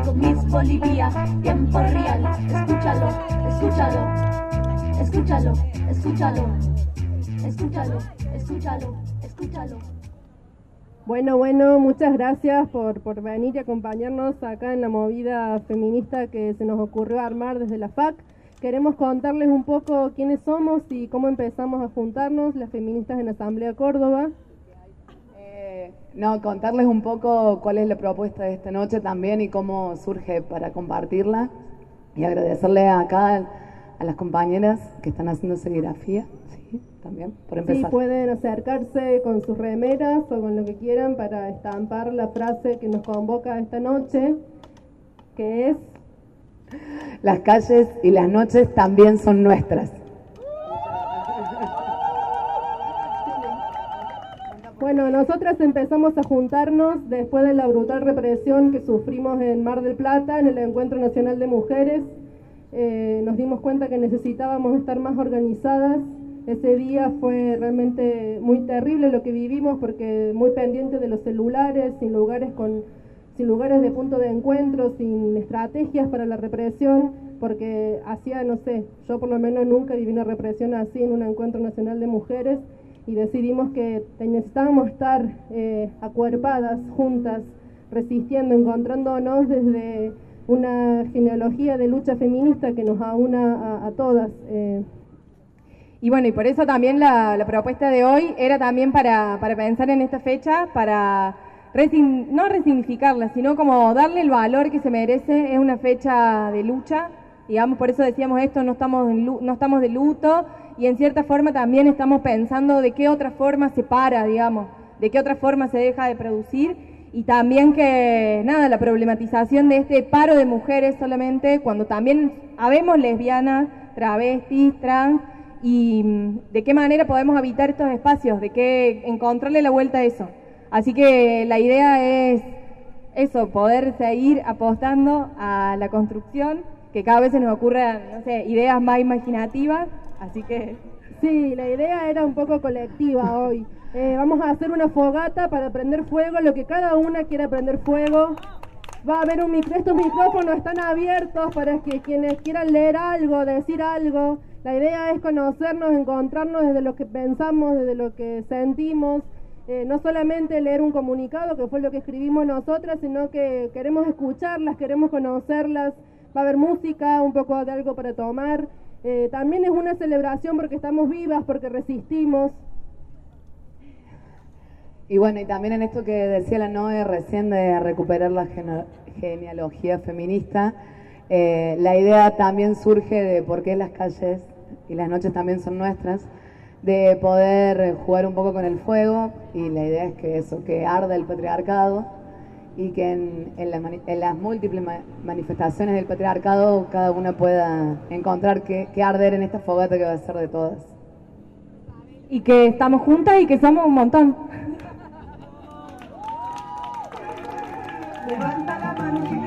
México, Miss Bolivia, tiempo real. Escúchalo, escúchalo, escúchalo, escúchalo, escúchalo, escúchalo, escúchalo. Bueno, muchas gracias por venir y acompañarnos acá en la movida feminista que se nos ocurrió armar desde la FAC. Queremos contarles un poco quiénes somos y cómo empezamos a juntarnos las feministas en Asamblea Córdoba. Contarles un poco cuál es la propuesta de esta noche también y cómo surge para compartirla. Y agradecerle acá a las compañeras que están haciendo serigrafía, sí, también, por empezar. Sí, pueden acercarse con sus remeras o con lo que quieran para estampar la frase que nos convoca esta noche, que es: las calles y las noches también son nuestras. Bueno, nosotras empezamos a juntarnos después de la brutal represión que sufrimos en Mar del Plata, en el Encuentro Nacional de Mujeres. Nos dimos cuenta que necesitábamos estar más organizadas. Ese día fue realmente muy terrible lo que vivimos, porque muy pendiente de los celulares, sin lugares de punto de encuentro, sin estrategias para la represión, porque yo por lo menos nunca viví una represión así en un Encuentro Nacional de Mujeres. Y decidimos que necesitábamos estar acuerpadas, juntas, resistiendo, encontrándonos desde una genealogía de lucha feminista que nos aúna a todas. Y bueno, y por eso también la propuesta de hoy era también para pensar en esta fecha, para no resignificarla, sino como darle el valor que se merece. Es una fecha de lucha, digamos, por eso decíamos esto, no estamos de luto. Y en cierta forma también estamos pensando de qué otra forma se para, digamos, de qué otra forma se deja de producir, y también que, la problematización de este paro de mujeres solamente, cuando también habemos lesbianas, travestis, trans, y de qué manera podemos habitar estos espacios, de qué encontrarle la vuelta a eso. Así que la idea es eso, poder seguir apostando a la construcción, que cada vez se nos ocurran, ideas más imaginativas. Así que sí, la idea era un poco colectiva hoy. Vamos a hacer una fogata para prender fuego, lo que cada una quiera prender fuego. Va a haber estos micrófonos están abiertos para que quienes quieran leer algo, decir algo. La idea es conocernos, encontrarnos desde lo que pensamos, desde lo que sentimos. No solamente leer un comunicado, que fue lo que escribimos nosotras, sino que queremos escucharlas, queremos conocerlas. Va a haber música, un poco de algo para tomar. También es una celebración porque estamos vivas, porque resistimos. Y bueno, y también en esto que decía la Noe recién de recuperar la genealogía feminista, la idea también surge de por qué las calles y las noches también son nuestras, de poder jugar un poco con el fuego, y la idea es que arda el patriarcado, y que en las múltiples manifestaciones del patriarcado cada una pueda encontrar qué arder en esta fogata que va a ser de todas. Y que estamos juntas y que somos un montón. Levanta la mano.